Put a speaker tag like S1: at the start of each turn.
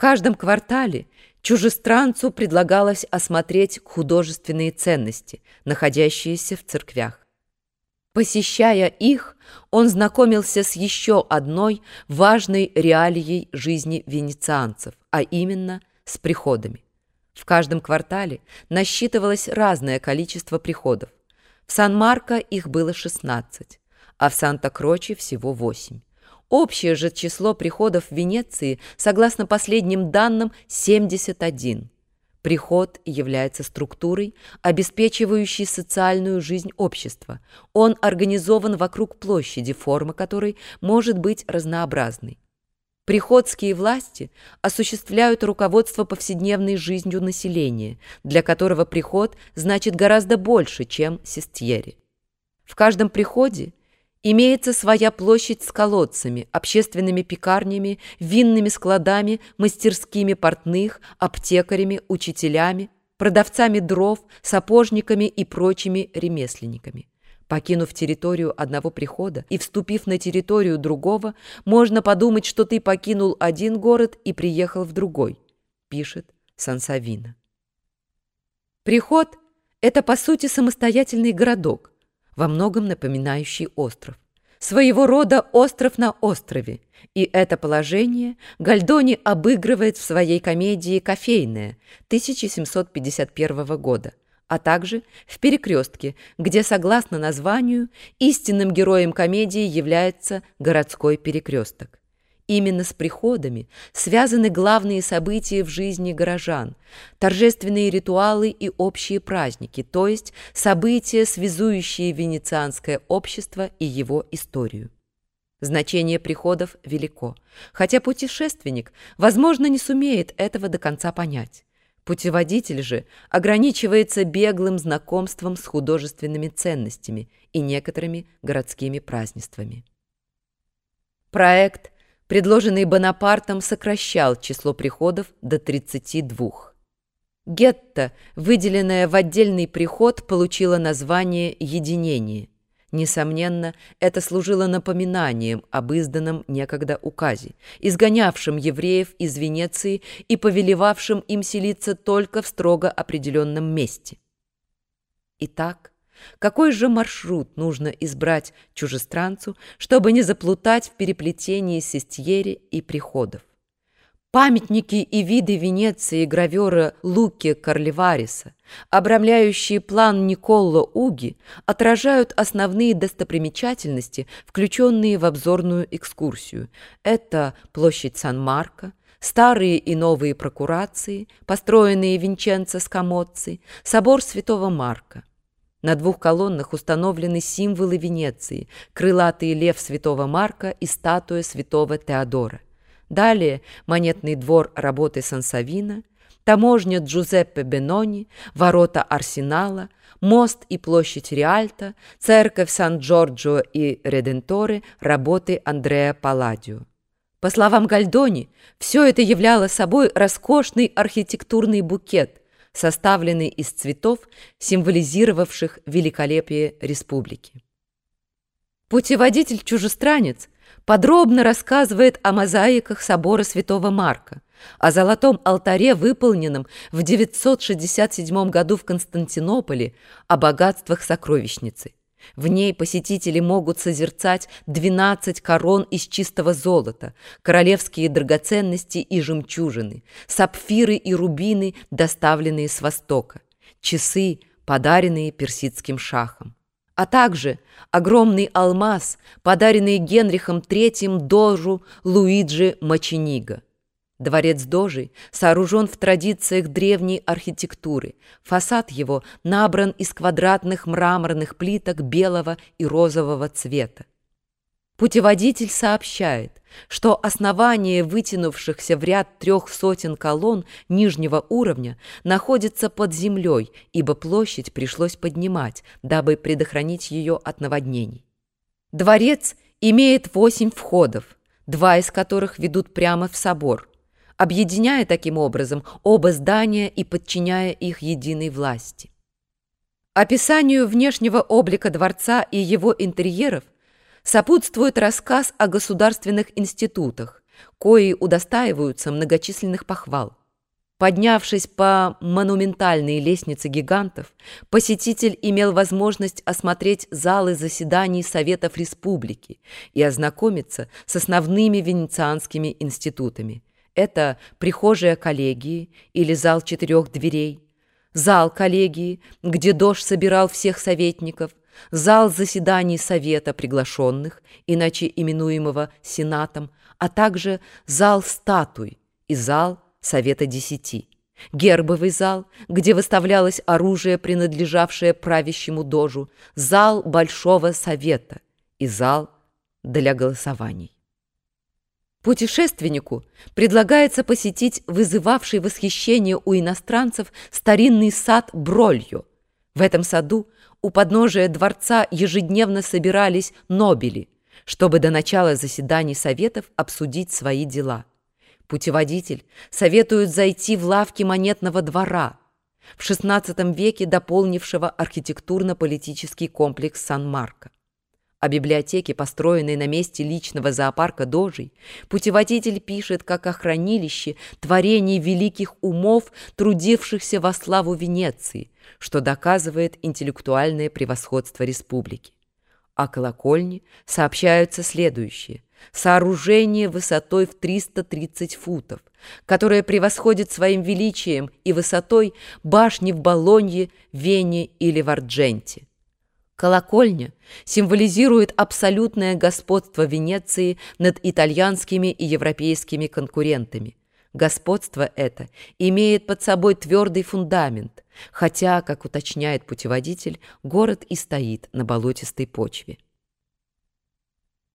S1: каждом квартале чужестранцу предлагалось осмотреть художественные ценности, находящиеся в церквях. Посещая их, он знакомился с еще одной важной реалией жизни венецианцев, а именно с приходами. В каждом квартале насчитывалось разное количество приходов. В Сан-Марко их было 16, а в Санта-Кроче всего 8. Общее же число приходов в Венеции, согласно последним данным, 71. Приход является структурой, обеспечивающей социальную жизнь общества. Он организован вокруг площади, форма которой может быть разнообразной. Приходские власти осуществляют руководство повседневной жизнью населения, для которого приход значит гораздо больше, чем сестьери. В каждом приходе имеется своя площадь с колодцами, общественными пекарнями, винными складами, мастерскими портных, аптекарями, учителями, продавцами дров, сапожниками и прочими ремесленниками. Покинув территорию одного прихода и вступив на территорию другого, можно подумать, что ты покинул один город и приехал в другой, пишет Сансовино. Приход – это, по сути, самостоятельный городок, во многом напоминающий остров. Своего рода остров на острове, и это положение Гальдони обыгрывает в своей комедии «Кофейная» 1751 года, а также в «Перекрестке», где, согласно названию, истинным героем комедии является городской перекресток. Именно с приходами связаны главные события в жизни горожан, торжественные ритуалы и общие праздники, то есть события, связующие венецианское общество и его историю. Значение приходов велико, хотя путешественник, возможно, не сумеет этого до конца понять. Путеводитель же ограничивается беглым знакомством с художественными ценностями и некоторыми городскими празднествами. Проект, предложенный Бонапартом, сокращал число приходов до 32. Гетто, выделенное в отдельный приход, получило название «Единение». Несомненно, это служило напоминанием об изданном некогда указе, изгонявшем евреев из Венеции и повелевавшем им селиться только в строго определенном месте. Итак, какой же маршрут нужно избрать чужестранцу, чтобы не заплутать в переплетении сестьери и приходов? Памятники и виды Венеции гравера Луки Карливариса, обрамляющие план Николо Уги, отражают основные достопримечательности, включенные в обзорную экскурсию. Это площадь Сан-Марко, старые и новые прокурации, построенные Винченцо Скамоцци, собор Святого Марка. На 2 колоннах установлены символы Венеции, крылатый лев Святого Марка и статуя Святого Теодора. Далее монетный двор работы Сансовино, таможня Джузеппе Бенони, ворота Арсенала, мост и площадь Риальто, церковь Сан-Джорджо и Реденторе работы Андреа Палладио. По словам Гальдони, все это являло собой роскошный архитектурный букет, составленный из цветов, символизировавших великолепие республики. Путеводитель-чужестранец подробно рассказывает о мозаиках собора Святого Марка, о золотом алтаре, выполненном в 967 году в Константинополе, о богатствах сокровищницы. В ней посетители могут созерцать 12 корон из чистого золота, королевские драгоценности и жемчужины, сапфиры и рубины, доставленные с Востока, часы, подаренные персидским шахом, а также огромный алмаз, подаренный Генрихом III дожу Луиджи Мочениго. Дворец Дожи сооружен в традициях древней архитектуры. Фасад его набран из квадратных мраморных плиток белого и розового цвета. Путеводитель сообщает, что основание вытянувшихся в ряд 300 колонн нижнего уровня находится под землей, ибо площадь пришлось поднимать, дабы предохранить ее от наводнений. Дворец имеет 8 входов, 2 из которых ведут прямо в собор, объединяя таким образом оба здания и подчиняя их единой власти. Описанию внешнего облика дворца и его интерьеров сопутствует рассказ о государственных институтах, кои удостаиваются многочисленных похвал. Поднявшись по монументальной лестнице гигантов, посетитель имел возможность осмотреть залы заседаний Советов Республики и ознакомиться с основными венецианскими институтами. Это прихожая коллегии или зал 4 дверей, зал коллегии, где дож собирал всех советников, зал заседаний Совета приглашенных, иначе именуемого Сенатом, а также зал статуй и зал Совета 10, гербовый зал, где выставлялось оружие, принадлежавшее правящему дожу, зал Большого Совета и зал для голосований. Путешественнику предлагается посетить вызывавший восхищение у иностранцев старинный сад Брольо. В этом саду у подножия дворца ежедневно собирались нобели, чтобы до начала заседаний советов обсудить свои дела. Путеводитель советует зайти в лавки монетного двора, в XVI веке дополнившего архитектурно-политический комплекс Сан-Марко. О библиотеке, построенной на месте личного зоопарка дожей, путеводитель пишет как о хранилище творений великих умов, трудившихся во славу Венеции, что доказывает интеллектуальное превосходство республики. О колокольне сообщаются следующее: сооружение высотой в 330 футов, которое превосходит своим величием и высотой башни в Болонье, Вене или в Ардженте. Колокольня символизирует абсолютное господство Венеции над итальянскими и европейскими конкурентами. Господство это имеет под собой твердый фундамент, хотя, как уточняет путеводитель, город и стоит на болотистой почве.